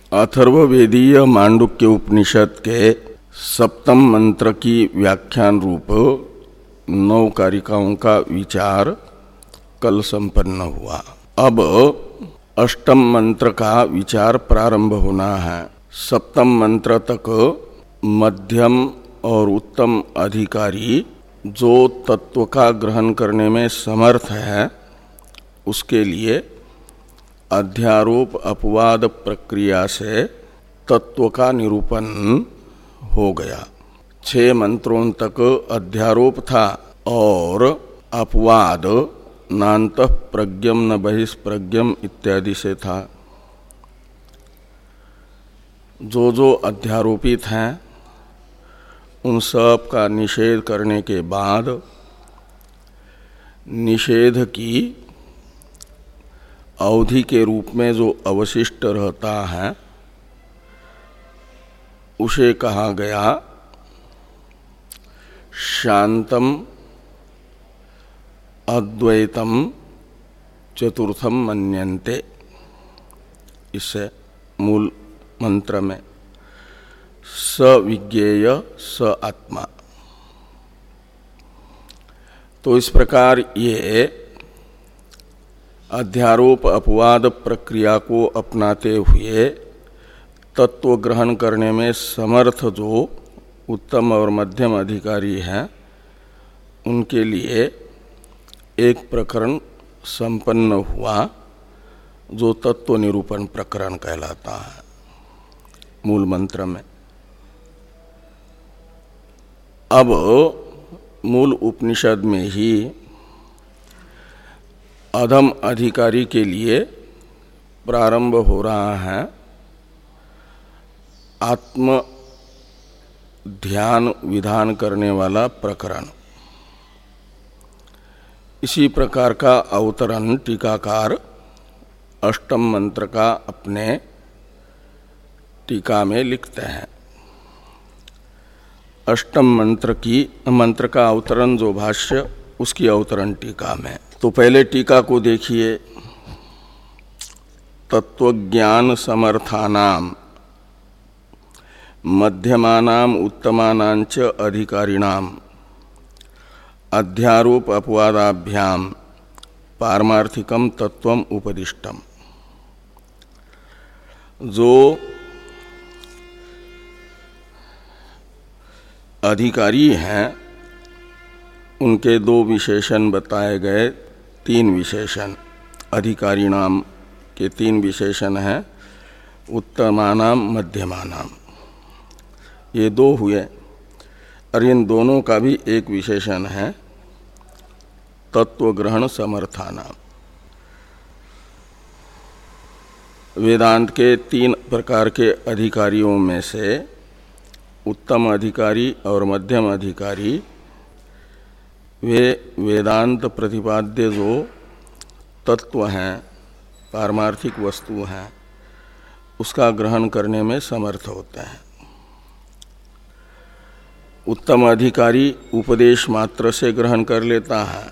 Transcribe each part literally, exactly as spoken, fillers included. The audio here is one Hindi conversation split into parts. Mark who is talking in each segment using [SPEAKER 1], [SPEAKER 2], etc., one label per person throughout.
[SPEAKER 1] अथर्ववेदीय मांडुक्य उपनिषद के सप्तम मंत्र की व्याख्यान रूप नौ कारिकाओं का विचार कल संपन्न हुआ। अब अष्टम मंत्र का विचार प्रारंभ होना है। सप्तम मंत्र तक मध्यम और उत्तम अधिकारी जो तत्व का ग्रहण करने में समर्थ है उसके लिए अध्यारोप अपवाद प्रक्रिया से तत्व का निरूपण हो गया। छह मंत्रों तक अध्यारोप था और अपवाद नान्तः प्रज्ञम न बहिष्प्रज्ञम इत्यादि से था। जो जो अध्यारोपित हैं उन सब का निषेध करने के बाद निषेध की अवधि के रूप में जो अवशिष्ट रहता है उसे कहा गया शांतम अद्वैतम चतुर्थम मन्यन्ते। इससे मूल मंत्र में स विज्ञेय स आत्मा। तो इस प्रकार ये अध्यारोप अपवाद प्रक्रिया को अपनाते हुए तत्व ग्रहण करने में समर्थ जो उत्तम और मध्यम अधिकारी हैं उनके लिए एक प्रकरण संपन्न हुआ जो तत्व निरूपण प्रकरण कहलाता है मूल मंत्र में। अब मूल उपनिषद में ही अधम अधिकारी के लिए प्रारंभ हो रहा है आत्म ध्यान विधान करने वाला प्रकरण। इसी प्रकार का अवतरण टीकाकार अष्टम मंत्र का अपने टीका में लिखते हैं। अष्टम मंत्र की मंत्र का अवतरण जो भाष्य उसकी अवतरण टीका में। तो पहले टीका को देखिए। तत्वज्ञान समर्थानाम मध्यमानाम उत्तमानांच अधिकारिणाम अध्यारोप अपवादाभ्याम पारमार्थिकम तत्वम उपदिष्टम। जो अधिकारी हैं उनके दो विशेषण बताए गए। तीन विशेषण अधिकारी नाम के तीन विशेषण हैं, उत्तमानाम मध्यमानाम, ये दो हुए। और इन दोनों का भी एक विशेषण है तत्व ग्रहण समर्थानाम। वेदांत के तीन प्रकार के अधिकारियों में से उत्तम अधिकारी और मध्यम अधिकारी वे वेदांत प्रतिपाद्य जो तत्व हैं, पारमार्थिक वस्तु हैं, उसका ग्रहण करने में समर्थ होते हैं। उत्तम अधिकारी उपदेश मात्र से ग्रहण कर लेता है।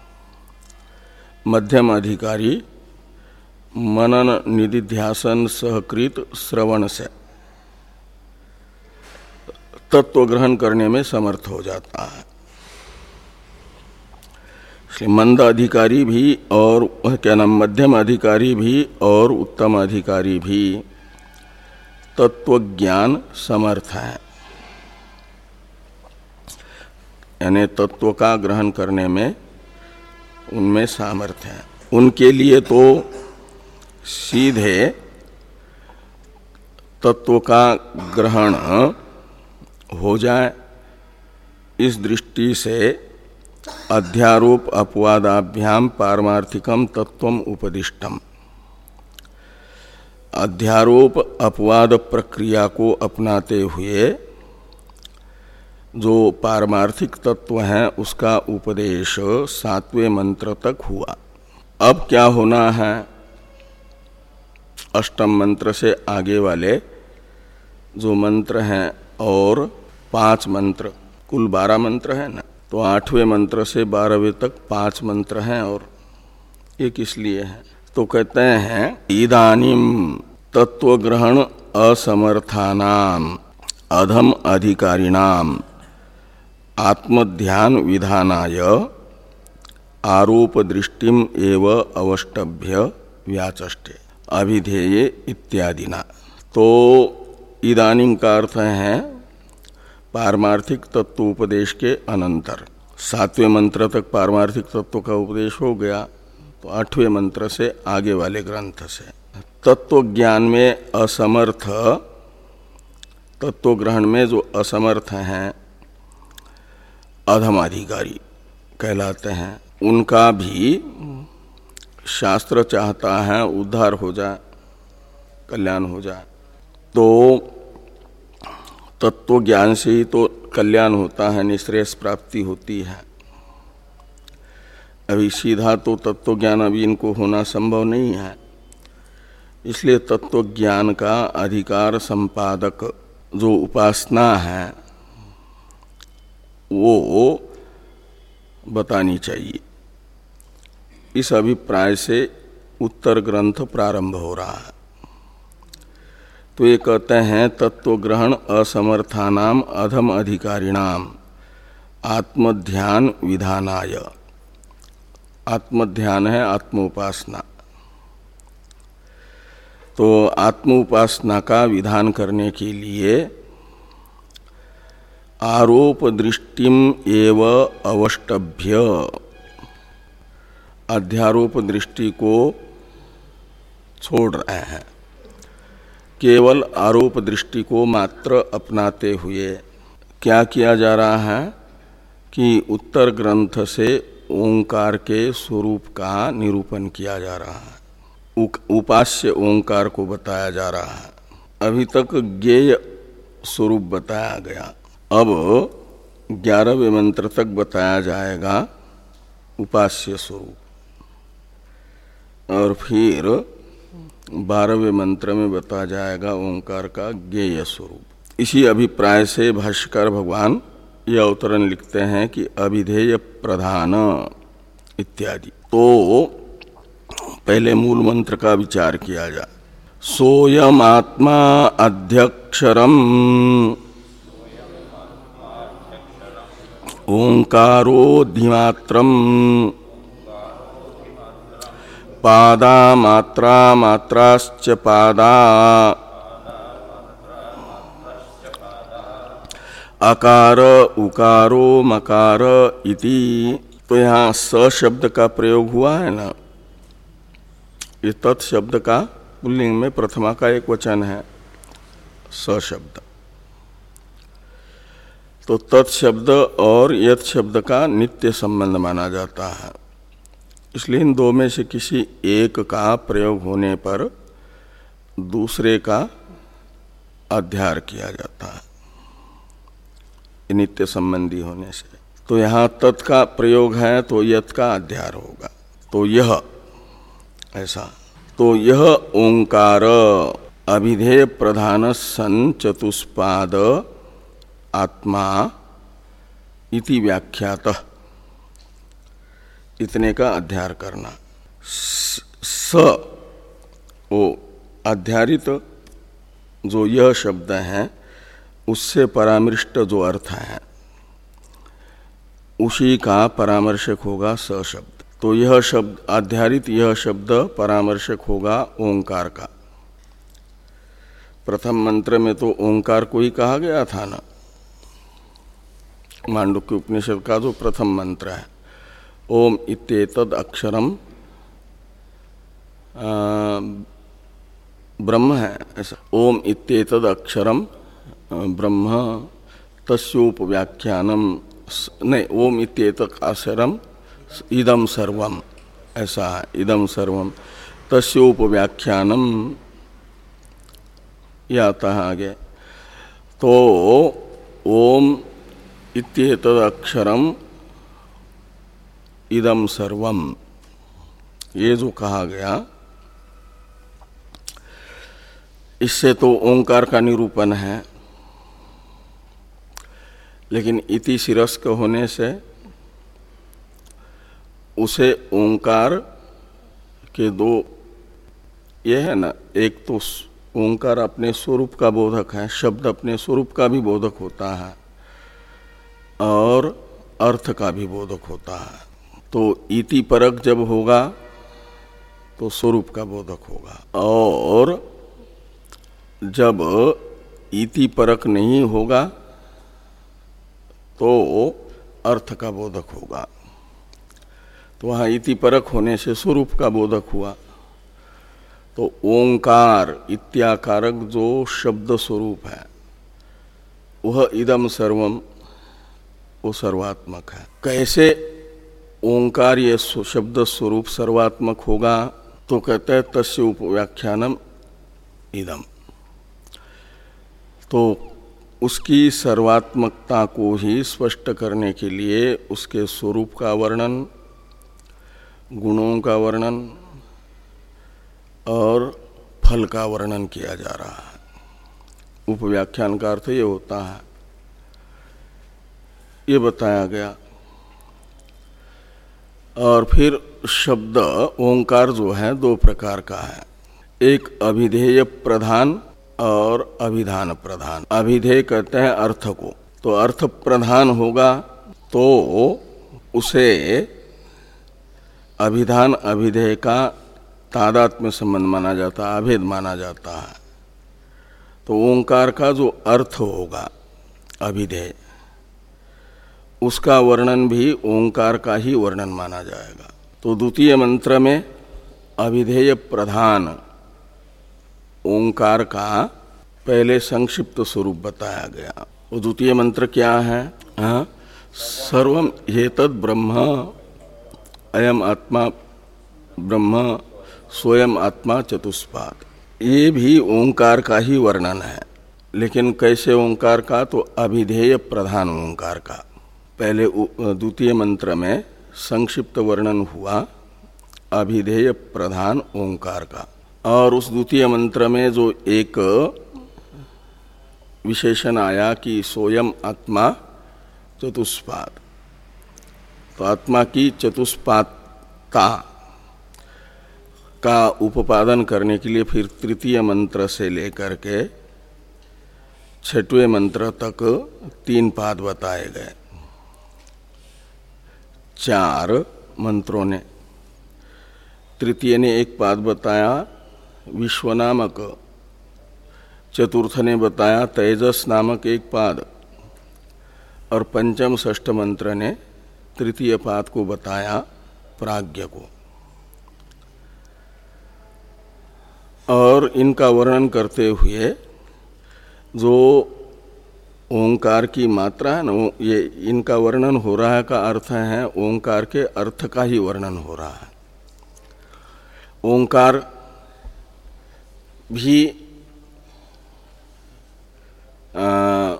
[SPEAKER 1] मध्यम अधिकारी मनन निधिध्यासन सहकृत श्रवण से तत्व ग्रहण करने में समर्थ हो जाता है। मंद अधिकारी भी और क्या नाम मध्यम अधिकारी भी और उत्तम अधिकारी भी तत्व ज्ञान समर्थ है, यानी तत्व का ग्रहण करने में उनमें सामर्थ्य है। उनके लिए तो सीधे तत्व का ग्रहण हो जाए इस दृष्टि से अध्यारोप अपवादाभ्याम पारमार्थिकम तत्वम उपदिष्टम। अध्यारोप अपवाद प्रक्रिया को अपनाते हुए जो पारमार्थिक तत्व है उसका उपदेश सातवें मंत्र तक हुआ। अब क्या होना है? अष्टम मंत्र से आगे वाले जो मंत्र हैं और पांच मंत्र, कुल बारह मंत्र है ना, तो आठवें मंत्र से बारहवें तक पांच मंत्र हैं और एक इसलिए है। तो कहते हैं इदानीम तत्व ग्रहण असमर्थानाम अधम अधिकारिणाम आत्मध्यान विधानाय आरोप दृष्टिम एव अवष्टभ्य व्याचष्टे अभिधेये इत्यादिना। तो इदानीं का अर्थ है पारमार्थिक तत्वोपदेश के अनंतर। सातवें मंत्र तक पारमार्थिक तत्व का उपदेश हो गया, तो आठवें मंत्र से आगे वाले ग्रंथ से तत्व ज्ञान में असमर्थ, तत्व ग्रहण में जो असमर्थ हैं अधमाधिकारी कहलाते हैं, उनका भी शास्त्र चाहता है उद्धार हो जाए, कल्याण हो जाए। तो तत्व ज्ञान से ही तो कल्याण होता है, निश्रेयस प्राप्ति होती है। अभी सीधा तो तत्व ज्ञान अभी इनको होना संभव नहीं है, इसलिए तत्व ज्ञान का अधिकार संपादक जो उपासना है वो बतानी चाहिए। इस अभिप्राय से उत्तर ग्रंथ प्रारंभ हो रहा है। तो ये कहते हैं तत्व ग्रहण असमर्थानाम अधम अधिकारिणाम आत्मध्यान विधानाय। आत्मध्यान है आत्मोपासना, तो आत्मोपासना का विधान करने के लिए आरोप दृष्टिम एव अवष्टभ्य, अध्यारोप दृष्टि को छोड़ रहे हैं, केवल आरोप दृष्टि को मात्र अपनाते हुए क्या किया जा रहा है कि उत्तर ग्रंथ से ओंकार के स्वरूप का निरूपण किया जा रहा है, उपास्य ओंकार को बताया जा रहा है। अभी तक ज्ञेय स्वरूप बताया गया, अब ग्यारहवें मंत्र तक बताया जाएगा उपास्य स्वरूप, और फिर बारहवें मंत्र में बताया जाएगा ओंकार का ज्ञेय स्वरूप। इसी अभिप्राय से भाष्यकार भगवान यह अवतरण लिखते हैं कि अभिधेय प्रधान इत्यादि। तो पहले मूल मंत्र का विचार किया जाए। सोयम आत्मा अध्यक्षरम ओंकारो धिमात्रम पादा मात्रा मात्राश्च पादा अकार उकारो मकार इति। तो यहाँ स शब्द का प्रयोग हुआ है ना, ये तत् शब्द का पुल्लिंग में प्रथमा का एक वचन है स शब्द। तो तत् शब्द और यत् शब्द का नित्य संबंध माना जाता है, इसलिए इन दो में से किसी एक का प्रयोग होने पर दूसरे का अध्यार किया जाता है, नित्य संबंधी होने से। तो यहाँ तत् का प्रयोग है तो यत् का अध्यार होगा। तो यह ऐसा, तो यह ओंकार अभिधेय प्रधान सन चतुष्पाद आत्मा इति व्याख्यातः, इतने का अध्यार करना। स वो अध्यारित जो यह शब्द है उससे परामृष्ट जो अर्थ है उसी का परामर्शक होगा स शब्द। तो यह शब्द अध्यारित यह शब्द परामर्शक होगा ओंकार का। प्रथम मंत्र में तो ओंकार को ही कहा गया था ना, मांडुक्य उपनिषद का जो प्रथम मंत्र है, ओम इत्येतद अक्षरम ब्रह्म है ऐसा। ओम इत्येतद अक्षरम ब्रह्म तस्योपव्याख्यानम, नहीं, ओम इत्येतद अक्षरम इदम सर्वम ऐसा है, इदम सर्वम तस्योपव्याख्यानम यह आता है आगे। तो ओम इत्येतद अक्षरम इदम सर्वम ये जो कहा गया, इससे तो ओंकार का निरूपण है, लेकिन इति शिरस्क होने से उसे ओंकार के दो ये है ना, एक तो ओंकार अपने स्वरूप का बोधक है, शब्द अपने स्वरूप का भी बोधक होता है और अर्थ का भी बोधक होता है। तो इति परक जब होगा तो स्वरूप का बोधक होगा, और जब इति परक नहीं होगा तो अर्थ का बोधक होगा। तो वहाँ इति परक होने से स्वरूप का बोधक हुआ। तो ओंकार इत्याकारक जो शब्द स्वरूप है वह इदम सर्वम, वो सर्वात्मक है। कैसे ओंकार ये शब्द स्वरूप सर्वात्मक होगा? तो कहते हैं तस्य उपव्याख्यानम इदम। तो उसकी सर्वात्मकता को ही स्पष्ट करने के लिए उसके स्वरूप का वर्णन, गुणों का वर्णन और फल का वर्णन किया जा रहा है। उपव्याख्यान का अर्थ ये होता है, ये बताया गया। और फिर शब्द ओंकार जो है दो प्रकार का है, एक अभिधेय प्रधान और अभिधान प्रधान। अभिधेय कहते हैं अर्थ को, तो अर्थ प्रधान होगा तो उसे अभिधान अभिधेय का तादात्म्य संबंध माना जाता है, अभेद माना जाता है। तो ओंकार का जो अर्थ होगा अभिधेय, उसका वर्णन भी ओंकार का ही वर्णन माना जाएगा। तो द्वितीय मंत्र में अभिधेय प्रधान ओंकार का पहले संक्षिप्त स्वरूप बताया गया। वो द्वितीय मंत्र क्या है? हाँ, सर्वम एतद् ब्रह्म, अयम आत्मा ब्रह्म, स्वयं आत्मा चतुष्पाद। ये भी ओंकार का ही वर्णन है, लेकिन कैसे ओंकार का? तो अभिधेय प्रधान ओंकार का। पहले द्वितीय मंत्र में संक्षिप्त वर्णन हुआ अभिधेय प्रधान ओंकार का, और उस द्वितीय मंत्र में जो एक विशेषण आया कि सोयम आत्मा चतुष्पाद, तो आत्मा की चतुष्पादता का उपादन करने के लिए फिर तृतीय मंत्र से लेकर के छठवें मंत्र तक तीन पाद बताए गए। चार मंत्रों ने, तृतीय ने एक पाद बताया विश्व नामक, चतुर्थ ने बताया तेजस नामक एक पाद, और पंचम षष्ठ मंत्र ने तृतीय पाद को बताया प्राज्ञ को। और इनका वर्णन करते हुए जो ओंकार की मात्रा है ना, ये इनका वर्णन हो रहा है का अर्थ है ओंकार के अर्थ का ही वर्णन हो रहा है। ओंकार भी आ,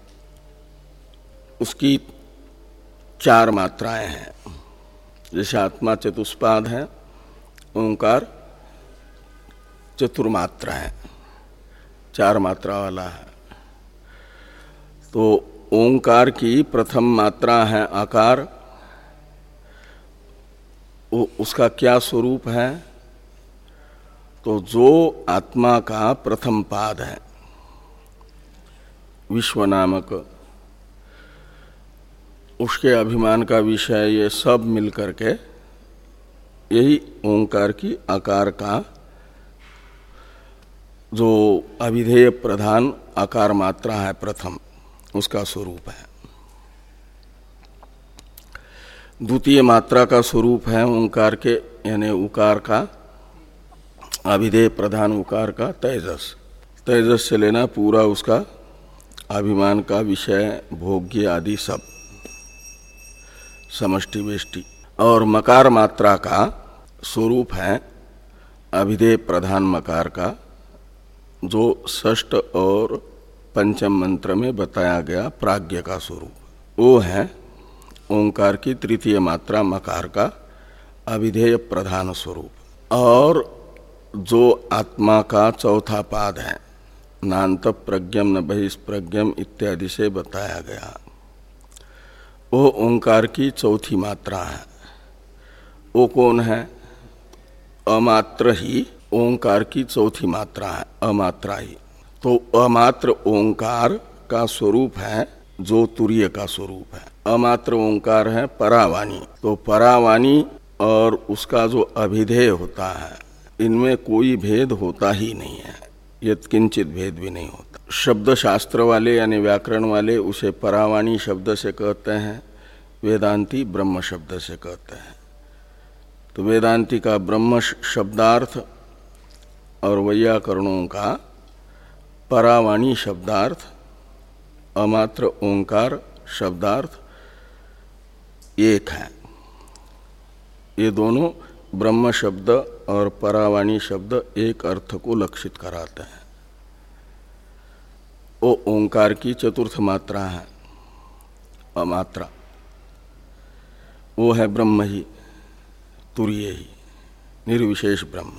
[SPEAKER 1] उसकी चार मात्राएं हैं। जैसे आत्मा चतुष्पाद है, ओंकार चतुर्मात्रा है, चार मात्रा वाला है। तो ओंकार की प्रथम मात्रा है आकार, उसका क्या स्वरूप है? तो जो आत्मा का प्रथम पाद है विश्व नामक, उसके अभिमान का विषय, ये सब मिलकर के यही ओंकार की आकार का जो अभिधेय प्रधान आकार मात्रा है प्रथम, उसका स्वरूप है। द्वितीय मात्रा का स्वरूप है ओंकार के, यानी उकार का, अभिधेय प्रधान उकार का तेजस। तेजस से लेना पूरा उसका अभिमान का विषय, भोग्य आदि सब, समष्टि वेष्टि। और मकार मात्रा का स्वरूप है अभिधेय प्रधान मकार का, जो षष्ठ और पंचम मंत्र में बताया गया प्राज्ञ का स्वरूप। वो है ओंकार की तृतीय मात्रा मकार का अभिधेय प्रधान स्वरूप। और जो आत्मा का चौथा पाद है, नान्त प्रज्ञम न बहिष्प्रज्ञम इत्यादि से बताया गया, वो ओंकार की चौथी मात्रा है। वो कौन है? अमात्र ही ओंकार की चौथी मात्रा है, अमात्रा ही। तो अमात्र ओंकार का स्वरूप है जो तुरीय का स्वरूप है। अमात्र ओंकार है परावाणी। तो परावाणी और उसका जो अभिधेय होता है, इनमें कोई भेद होता ही नहीं है, यत्किंचित भेद भी नहीं होता। शब्द शास्त्र वाले यानी व्याकरण वाले उसे परावाणी शब्द से कहते हैं, वेदांती ब्रह्म शब्द से कहते हैं। तो वेदांती का ब्रह्म शब्दार्थ और वैयाकरणों का परावाणी शब्दार्थ, अमात्र ओंकार शब्दार्थ एक है। ये दोनों ब्रह्म शब्द और परावाणी शब्द एक अर्थ को लक्षित कराते हैं। वो ओंकार की चतुर्थ मात्रा है, अमात्रा। वो है ब्रह्म ही, तुरीय ही, निर्विशेष ब्रह्म।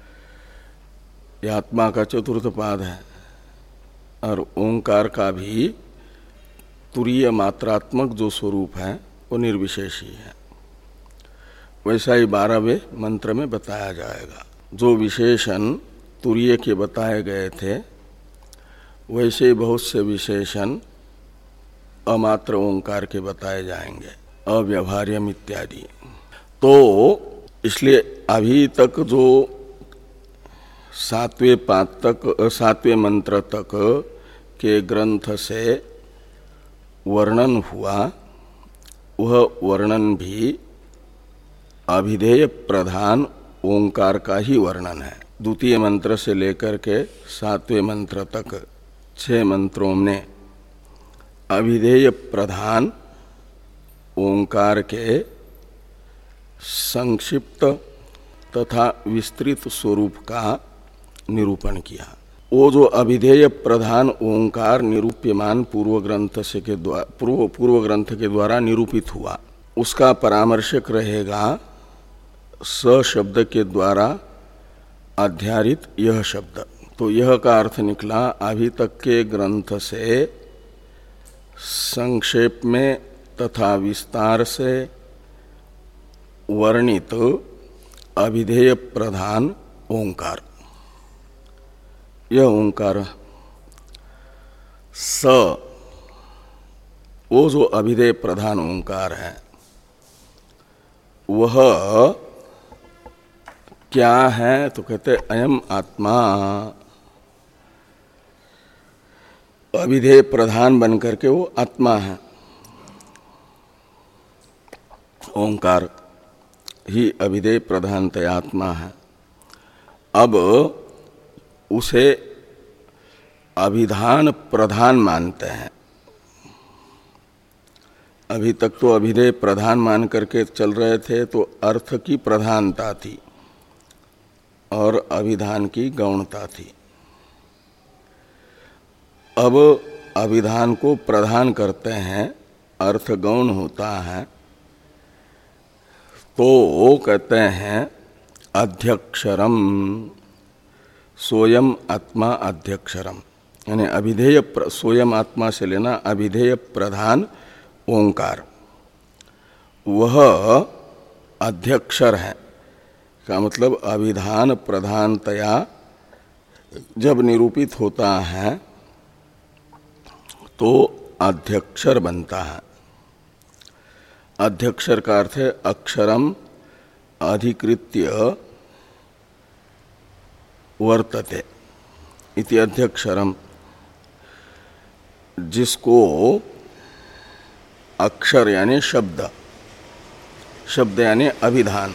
[SPEAKER 1] यह आत्मा का चतुर्थ पाद है और ओंकार का भी तुरीय मात्रात्मक जो स्वरूप है वो निर्विशेष ही है। वैसा ही बारहवें मंत्र में बताया जाएगा। जो विशेषण तुरीय के बताए गए थे वैसे बहुत से विशेषण अमात्र ओंकार के बताए जाएंगे, अव्यवहार्यम इत्यादि। तो इसलिए अभी तक जो सातवें पाद तक, सातवें मंत्र तक के ग्रंथ से वर्णन हुआ, वह वर्णन भी अभिधेय प्रधान ओंकार का ही वर्णन है। द्वितीय मंत्र से लेकर के सातवें मंत्र तक छह मंत्रों में अभिधेय प्रधान ओंकार के संक्षिप्त तथा विस्तृत स्वरूप का निरूपण किया। वो जो अभिधेय प्रधान ओंकार निरूप्यमान पूर्व ग्रंथ से के द्वारा पूर्व पूर्व ग्रंथ के द्वारा निरूपित हुआ, उसका परामर्शक रहेगा स शब्द के द्वारा अध्यारित यह शब्द। तो यह का अर्थ निकला अभी तक के ग्रंथ से संक्षेप में तथा विस्तार से वर्णित अभिधेय प्रधान ओंकार। यह ओंकार स, वो जो अभिधेय प्रधान ओंकार है वह क्या है? तो कहते अयम आत्मा, अभिधेय प्रधान बनकर के वो आत्मा है। ओंकार ही अभिधेय प्रधानतया आत्मा है। अब उसे अभिधान प्रधान मानते हैं। अभी तक तो अभिधेय प्रधान मान करके चल रहे थे, तो अर्थ की प्रधानता थी और अभिधान की गौणता थी। अब अभिधान को प्रधान करते हैं, अर्थ गौण होता है, तो वो कहते हैं अध्यक्षरम, सोयम आत्मा अध्यक्षरम। यानी अभिधेय सोयम आत्मा से लेना अभिधेय प्रधान ओंकार, वह अध्यक्षर है। का मतलब अभिधान प्रधानतया जब निरूपित होता है तो अध्यक्षर बनता है। अध्यक्षर का अर्थ है अक्षरम अधिकृत्य वर्तते इति अध्यक्षरम। जिसको अक्षर यानी शब्द, शब्द यानी अभिधान,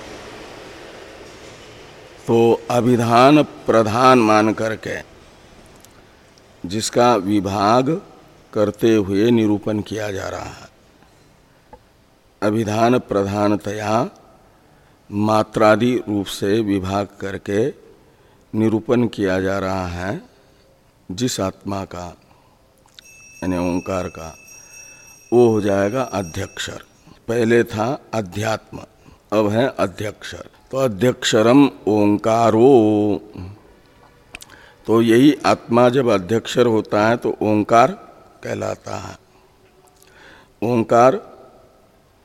[SPEAKER 1] तो अभिधान प्रधान मान करके जिसका विभाग करते हुए निरूपण किया जा रहा है। अभिधान प्रधानतया मात्रादि रूप से विभाग करके निरूपण किया जा रहा है जिस आत्मा का यानी ओंकार का, वो हो जाएगा अध्यक्षर। पहले था अध्यात्म, अब है अध्यक्षर। तो अध्यक्षरम ओंकारो, तो यही आत्मा जब अध्यक्षर होता है तो ओंकार कहलाता है। ओंकार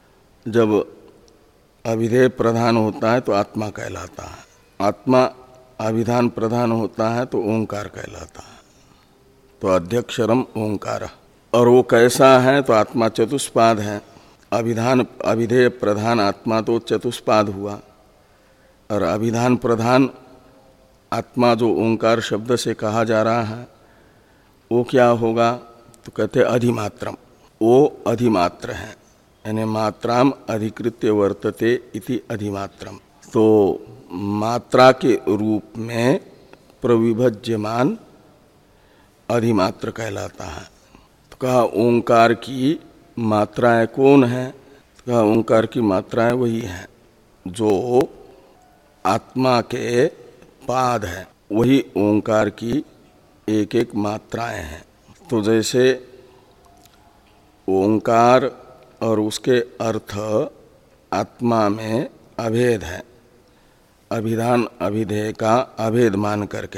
[SPEAKER 1] जब अभिधेय प्रधान होता है तो आत्मा कहलाता है। आत्मा अभिधान प्रधान होता है तो ओंकार कहलाता है। तो अध्यक्षरम ओंकार। और वो कैसा है? तो आत्मा चतुष्पाद है। अभिधान अभिधेय प्रधान आत्मा तो चतुष्पाद हुआ, और अभिधान प्रधान आत्मा जो ओंकार शब्द से कहा जा रहा है वो क्या होगा? तो कहते अधिमात्रम। वो अधिमात्र है, यानी मात्राम अधिकृत्य वर्तते इति अधिमात्रम। तो मात्रा के रूप में प्रविभज्यमान अधिमात्र कहलाता है। तो कहा ओंकार की मात्राएं कौन है? तो कहा ओंकार की मात्राएं वही हैं जो आत्मा के पाद है, वही ओंकार की एक एक मात्राएं हैं। तो जैसे ओंकार और उसके अर्थ आत्मा में अभेद है, अभिधान अभिधेय का अभेद मान करके,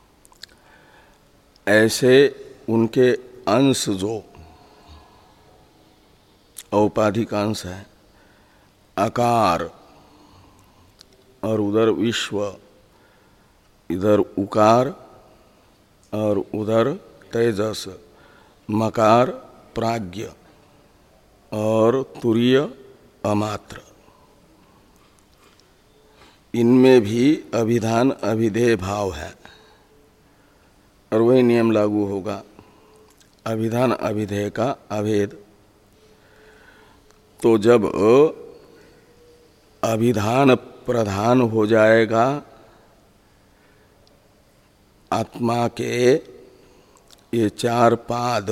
[SPEAKER 1] ऐसे उनके अंश जो औपाधिक अंश है, आकार और उधर विश्व, इधर उकार और उधर तेजस, मकार प्राज्ञ और तुरीय अमात्र, इनमें भी अभिधान अभिधेय भाव है और वही नियम लागू होगा, अभिधान अभिधेय का अभेद। तो जब अभिधान प्रधान हो जाएगा आत्मा के ये चार पाद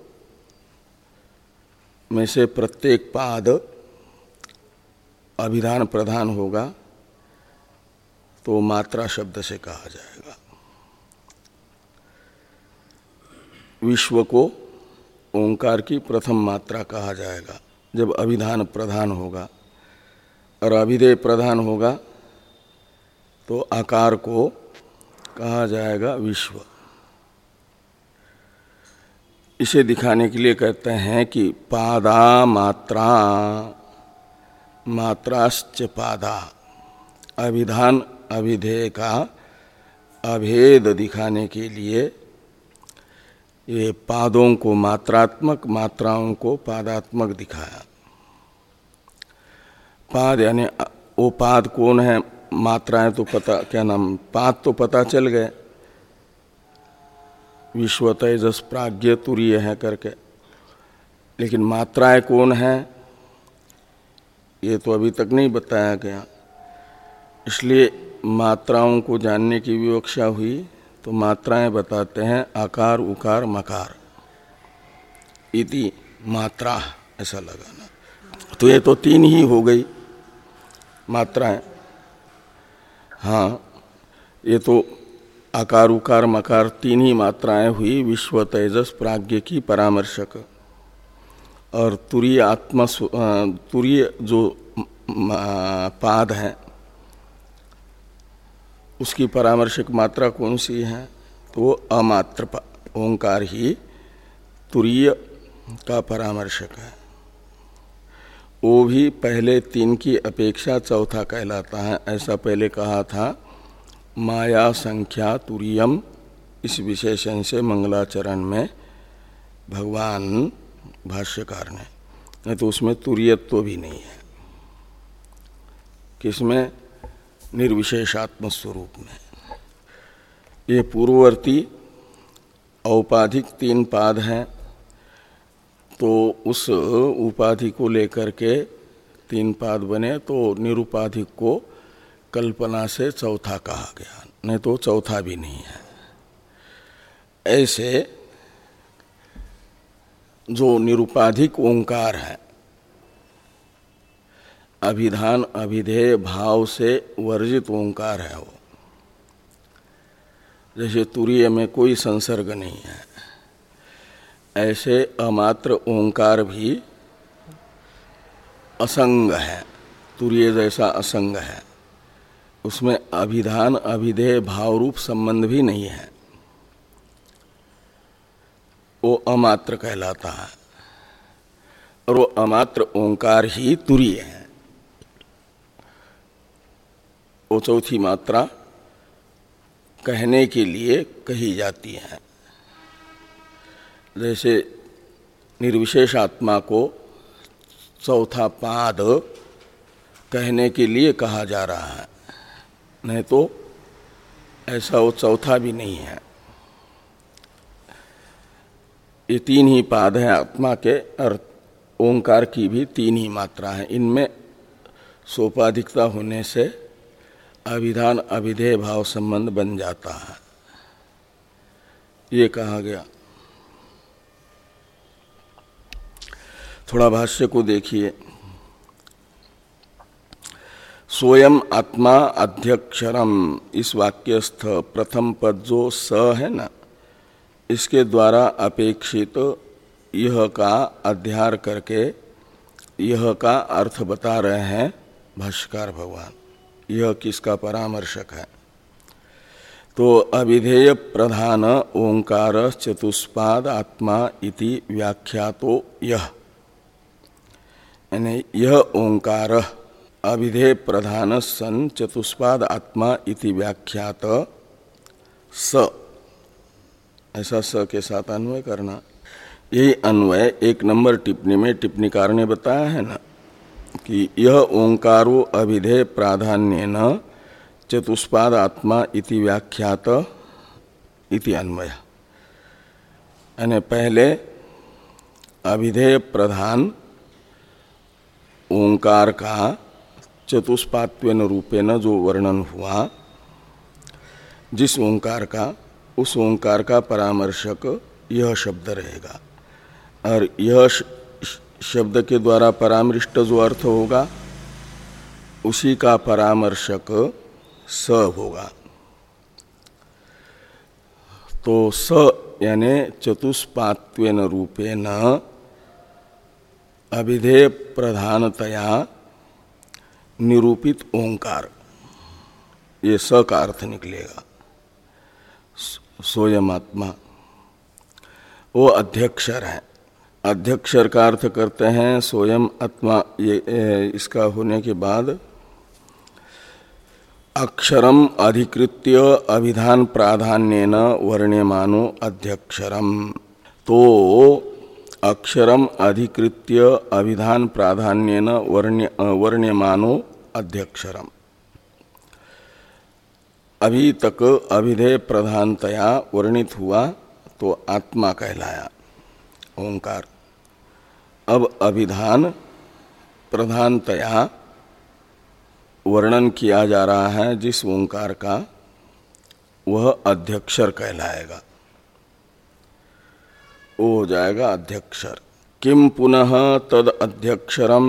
[SPEAKER 1] में से प्रत्येक पाद अभिधान प्रधान होगा, तो मात्रा शब्द से कहा जाएगा। विश्व को ओंकार की प्रथम मात्रा कहा जाएगा जब अभिधान प्रधान होगा, और अभिधेय प्रधान होगा तो आकार को कहा जाएगा विश्व। इसे दिखाने के लिए कहते हैं कि पादा मात्रा मात्राश्च पादा, अभिधान अभिधेय का अभेद दिखाने के लिए ये पादों को मात्रात्मक, मात्राओं को पादात्मक दिखाया। पाद यानी वो पाद कौन है? मात्राएं तो पता, क्या नाम, पाद तो पता चल गए, विश्व तेजस प्राज्ञ तुरीय है करके, लेकिन मात्राएं कौन है ये तो अभी तक नहीं बताया गया। इसलिए मात्राओं को जानने की विवक्षा हुई तो मात्राएं बताते हैं आकार उकार मकार इति मात्रा, ऐसा लगाना। तो ये तो तीन ही हो गई मात्राएं। हाँ, ये तो आकार उकार मकार तीन ही मात्राएं हुई विश्व तेजस प्राज्ञ की परामर्शक, और तुरीय आत्मा तुरीय जो पाद है उसकी परामर्शक मात्रा कौन सी है? तो वो अमात्र ओंकार ही तुरीय का परामर्शक है। वो भी पहले तीन की अपेक्षा चौथा कहलाता है, ऐसा पहले कहा था माया संख्या तुरीयम, इस विशेषण से मंगलाचरण में भगवान भाष्यकार ने, नहीं तो उसमें तुरीयत्व भी नहीं है। किसमें? निर्विशेषात्म स्वरूप में। ये पूर्ववर्ती औपाधिक तीन पाद हैं, तो उस उपाधि को लेकर के तीन पाद बने, तो निरुपाधिक को कल्पना से चौथा कहा गया, नहीं तो चौथा भी नहीं है। ऐसे जो निरुपाधिक ओंकार है, अभिधान अभिधेय भाव से वर्जित ओंकार है वो, जैसे तुरीय में कोई संसर्ग नहीं है, ऐसे अमात्र ओंकार भी असंग है, तुरीय जैसा असंग है, उसमें अभिधान अभिधेय भाव रूप संबंध भी नहीं है, वो अमात्र कहलाता है, और वो अमात्र ओंकार ही तुरीय है। वो चौथी मात्रा कहने के लिए कही जाती हैं। जैसे निर्विशेष आत्मा को चौथा पाद कहने के लिए कहा जा रहा है, नहीं तो ऐसा वो चौथा भी नहीं है। ये तीन ही पाद हैं आत्मा के, और ओंकार की भी तीन ही मात्रा है। इनमें सोपाधिकता होने से अभिधान अभिधेय भाव संबंध बन जाता है, ये कहा गया। थोड़ा भाष्य को देखिए। स्वयं आत्मा अध्यक्षरम, इस वाक्यस्थ प्रथम पद जो स है ना, इसके द्वारा अपेक्षित यह का अध्यार करके यह का अर्थ बता रहे हैं भाष्यकार भगवान। यह किसका परामर्शक है? तो अविधेय प्रधान ओंकार चतुष्पाद आत्मा इति व्याख्यातो यह, यानी यह ओंकार अविधेय प्रधान सन चतुष्पाद आत्मा इति व्याख्यात स, ऐसा स के साथ अन्वय करना। यही अन्वय एक नंबर टिप्पणी में टिप्पणीकार ने बताया है ना कि यह ओंकारो अविधेय प्राधान्येन चतुष्पाद आत्मा इति व्याख्यात इति अन्वय, यानी पहले अविधेय प्रधान ओंकार का चतुष्पात्वेन रूपेण जो वर्णन हुआ, जिस ओंकार का, उस ओंकार का परामर्शक यह शब्द रहेगा, और यह शब्द के द्वारा परामृष्ट जो अर्थ होगा उसी का परामर्शक स होगा। तो स यानी चतुष्पात्वेन रूपेण अविधेय प्रधानतया निरूपित ओंकार, ये स का अर्थ निकलेगा। सोयम आत्मा वो अध्यक्षर है। अध्यक्षर का अर्थ करते हैं सोयम आत्मा। ये इसका होने के बाद अक्षरम अधिकृत्य अभिधान प्राधान्येन वर्ण्यमानो अध्यक्षरम। तो अक्षरम अधिकृत्य अभिधान प्राधान्येन वर्ण्य वर्ण्यमानो अध्यक्षरम, अभी तक अभिधेय प्रधानतया वर्णित हुआ तो आत्मा कहलाया ओंकार। अब अभिधान प्रधानतया वर्णन किया जा रहा है जिस ओंकार का, वह अध्यक्षर कहलाएगा, वो हो जाएगा अध्यक्षर। किम पुनः तद अध्यक्षरम,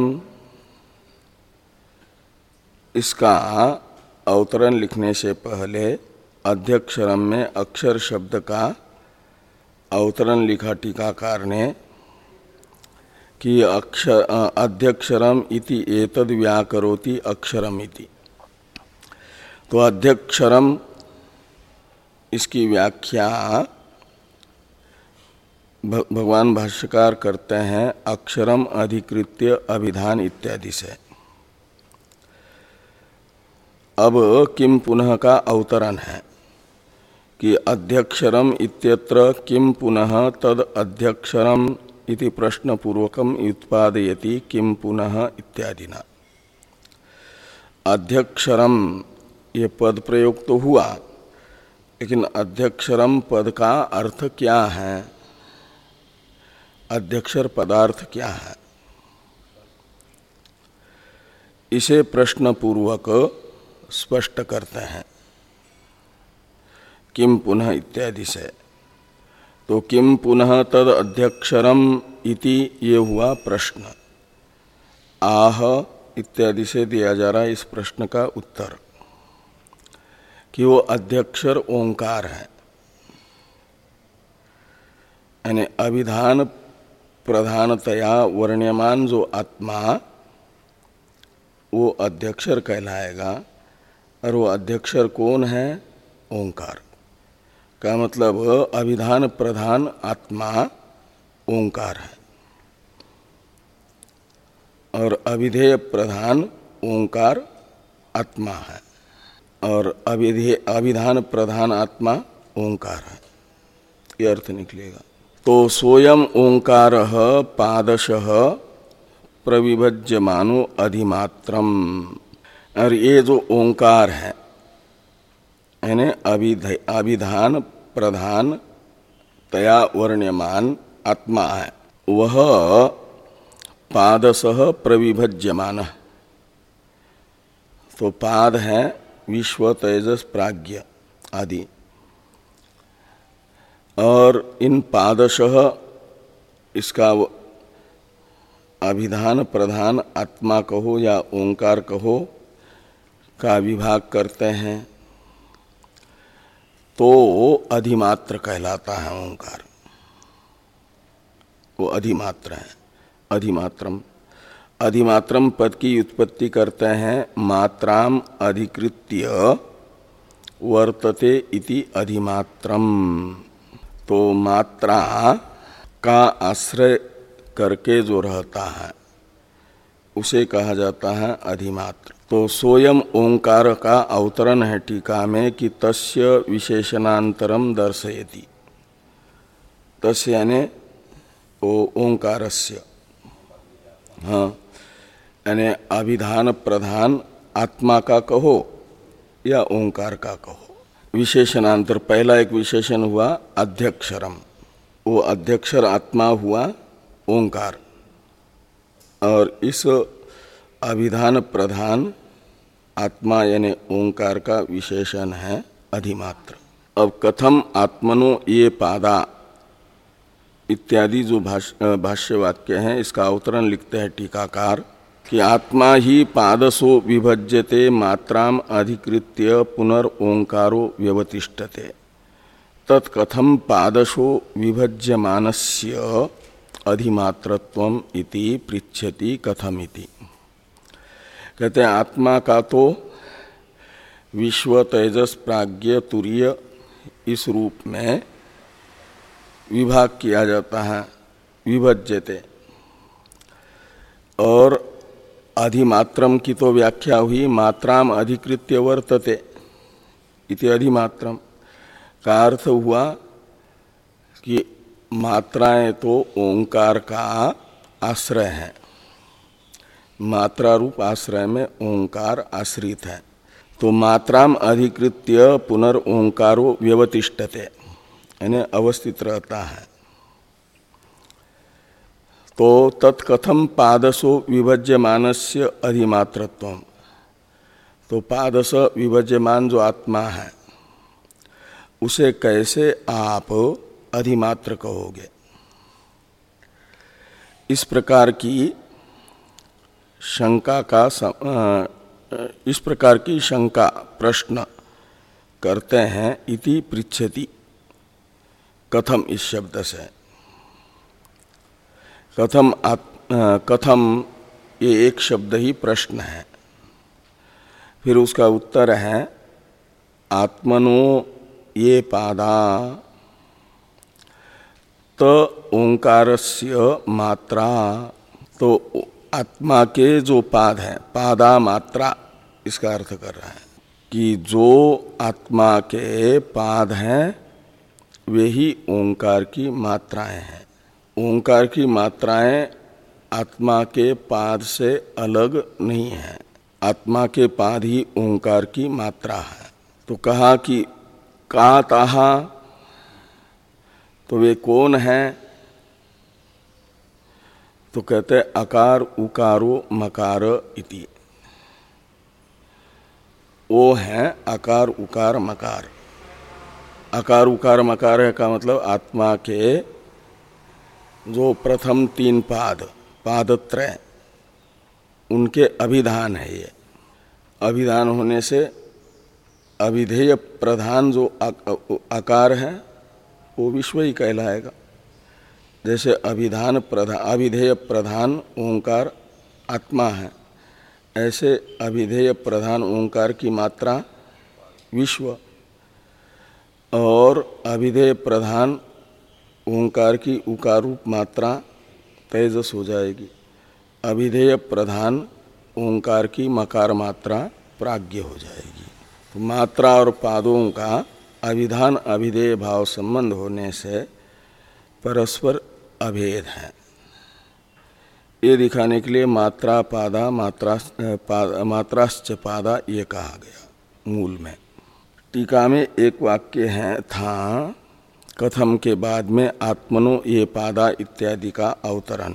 [SPEAKER 1] इसका अवतरण लिखने से पहले अध्यक्षरम में अक्षर शब्द का अवतरण लिखा टीकाकार ने कि अक्षर अध्यक्षरम इति एतद् व्याकरोति अक्षरम इति। तो अध्यक्षरम इसकी व्याख्या भगवान भाष्यकार करते हैं अक्षरम अधिकृत्य अभिधान इत्यादि से। अब किम पुनः का अवतरण है कि अध्यक्षरम इत्यत्र किम पुनः तद अध्यक्षरम इति प्रश्न पूर्वकम उत्पादयति किम पुनः इत्यादिना। अध्यक्षरम ये पद प्रयोग तो हुआ, लेकिन अध्यक्षरम पद का अर्थ क्या है, अध्यक्षर पदार्थ क्या है, इसे प्रश्न पूर्वक स्पष्ट करते हैं किम पुनः इत्यादि से। तो किम पुनः तद अध्यक्षरम इति ये हुआ प्रश्न, आह इत्यादि से दिया जा रहा है इस प्रश्न का उत्तर कि वो अध्यक्षर ओंकार है, यानी अभिधान प्रधानतया वर्ण्यमान जो आत्मा वो अध्यक्षर कहलाएगा। और वो अध्यक्षर कौन है? ओंकार का मतलब अभिधान प्रधान आत्मा ओंकार है, और अविधेय प्रधान ओंकार आत्मा है। और अविधेय अभिधान प्रधान आत्मा ओंकार है, ये अर्थ निकलेगा। तो सोयम ओंकारः पादशः प्रविभज्यमानो अधिमात्रम, और ये जो ओंकार है यानी अभिधान प्रधान तया वर्ण्यमान आत्मा है, वह पादसः प्रविभज्यमान, तो पाद है विश्व तेजस प्राज्ञ आदि, और इन पादशः इसका अभिधान प्रधान आत्मा कहो या ओंकार कहो का विभाग करते हैं तो अधिमात्र कहलाता है ओंकार, वो अधिमात्र है। अधिमात्रम अधिमात्रम पद की उत्पत्ति करते हैं मात्राम अधिकृत्य वर्तते इति अधिमात्रम, तो मात्रा का आश्रय करके जो रहता है उसे कहा जाता है अधिमात्र। तो सोयम ओंकार का अवतरण है टीका में कि तस्य विशेषणांतरम दर्शयति, तस्य यानी ओ ओंकारस्य, हाँ यानी अभिधान प्रधान आत्मा का कहो या ओंकार का कहो। विशेषणांतर पहला एक विशेषण हुआ अध्यक्षरम, वो अध्यक्षर आत्मा हुआ ओंकार, और इस अभिधान प्रधान आत्मा यानी ओंकार का विशेषण है अधिमात्र। अब कथम आत्मनो ये पादा इत्यादि जो भाष्य भाष्य वाक्य हैं इसका अवतरण लिखते हैं टीकाकार कि आत्मा ही पादसो विभज्यते मात्राम अधिकृत्य पुनर्ओंकारो व्यवतिष्ठते, तत्कथम पादशो विभज्यमानस्य अधिमात्रत्वम इति पृच्छति कथमिति। कहते हैं आत्मा का तो विश्व तेजस प्राज्ञ तुरीय इस रूप में विभाग किया जाता है, विभज्यते, और अधिमात्रम की तो व्याख्या हुई मात्राम अधिकृत्य वर्तते इति अधिमात्रम का अर्थ हुआ कि मात्राएं तो ओंकार का आश्रय है, मात्रा रूप आश्रय में ओंकार आश्रित है, तो मात्राम अधिकृत्य पुनर्ओंकारो व्यवतिष्ठते यानी अवस्थित रहता है। तो तत्कथम पादसो विभज्यमानस्य अधिमात्रत्वम, तो पादस विभज्यमान जो आत्मा है उसे कैसे आप अधिमात्र कहोगे। इस प्रकार की शंका का इस प्रकार की शंका प्रश्न करते हैं इति पृच्छति, कथम इस शब्द से, कथम कथम ये एक शब्द ही प्रश्न है, फिर उसका उत्तर है आत्मनो ये पादा त ओंकारस्य मात्रा, तो आत्मा के जो पाद है, पादा मात्रा इसका अर्थ कर रहा है कि जो आत्मा के पाद हैं वे ही ओंकार की मात्राएं हैं। ओंकार की मात्राएं आत्मा के पाद से अलग नहीं है, आत्मा के पाद ही ओंकार की मात्रा है। तो कहा कि का ताहा, तो वे कौन है, तो कहते अकार उकारो मकार इति, वो है अकार उकार मकार। अकार उकार मकार है का मतलब आत्मा के जो प्रथम तीन पाद पादत्रय उनके अभिधान है। ये अभिधान होने से अभिधेय प्रधान जो आकार है वो विश्व ही कहलाएगा। जैसे अभिधान प्रधान अभिधेय प्रधान ओंकार आत्मा है, ऐसे अभिधेय प्रधान ओंकार की मात्रा विश्व, और अभिधेय प्रधान ओंकार की उकार रूप मात्रा तेजस हो जाएगी। अभिधेय प्रधान ओंकार की मकार मात्रा प्राज्ञ हो जाएगी। मात्रा और पादों का अभिधान अभिधेय भाव संबंध होने से परस्पर अभेद है। ये दिखाने के लिए मात्रा पादा मात्रा पा, मात्राश्च पादा ये कहा गया मूल में। टीका में एक वाक्य है था कथम के बाद में आत्मनो ये पादा इत्यादि का अवतरण।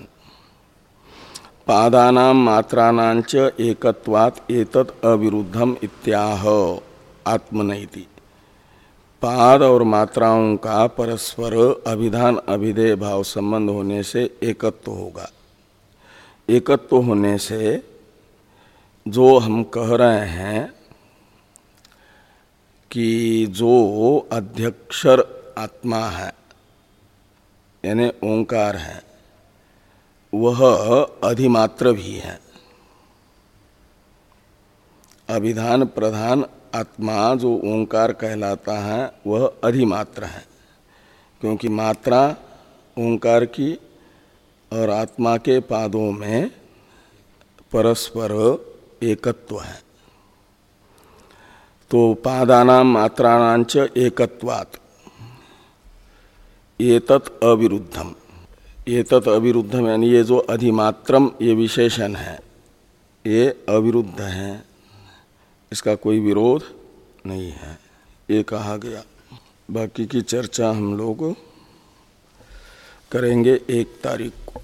[SPEAKER 1] पादानां मात्राणांच एकत्वात् एतत् अविरुद्धम इत्याह आत्मनैति। पाद और मात्राओं का परस्पर अभिधान अभिधेय भाव संबंध होने से एकत्व होगा। एकत्व होने से जो हम कह रहे हैं कि जो अध्यक्षर आत्मा है यानी ओंकार है वह अधिमात्र भी है। अभिधान प्रधान आत्मा जो ओंकार कहलाता है वह अधिमात्र है, क्योंकि मात्रा ओंकार की और आत्मा के पादों में परस्पर एकत्व है। तो पादानां मात्राणांच एकत्वात् एतत् अविरुद्धम। एतत् अविरुद्धम यानी ये जो अधिमात्रम ये विशेषण है ये अविरुद्ध है, इसका कोई विरोध नहीं है, ये कहा गया। बाकी की चर्चा हम लोग करेंगे एक तारीख को।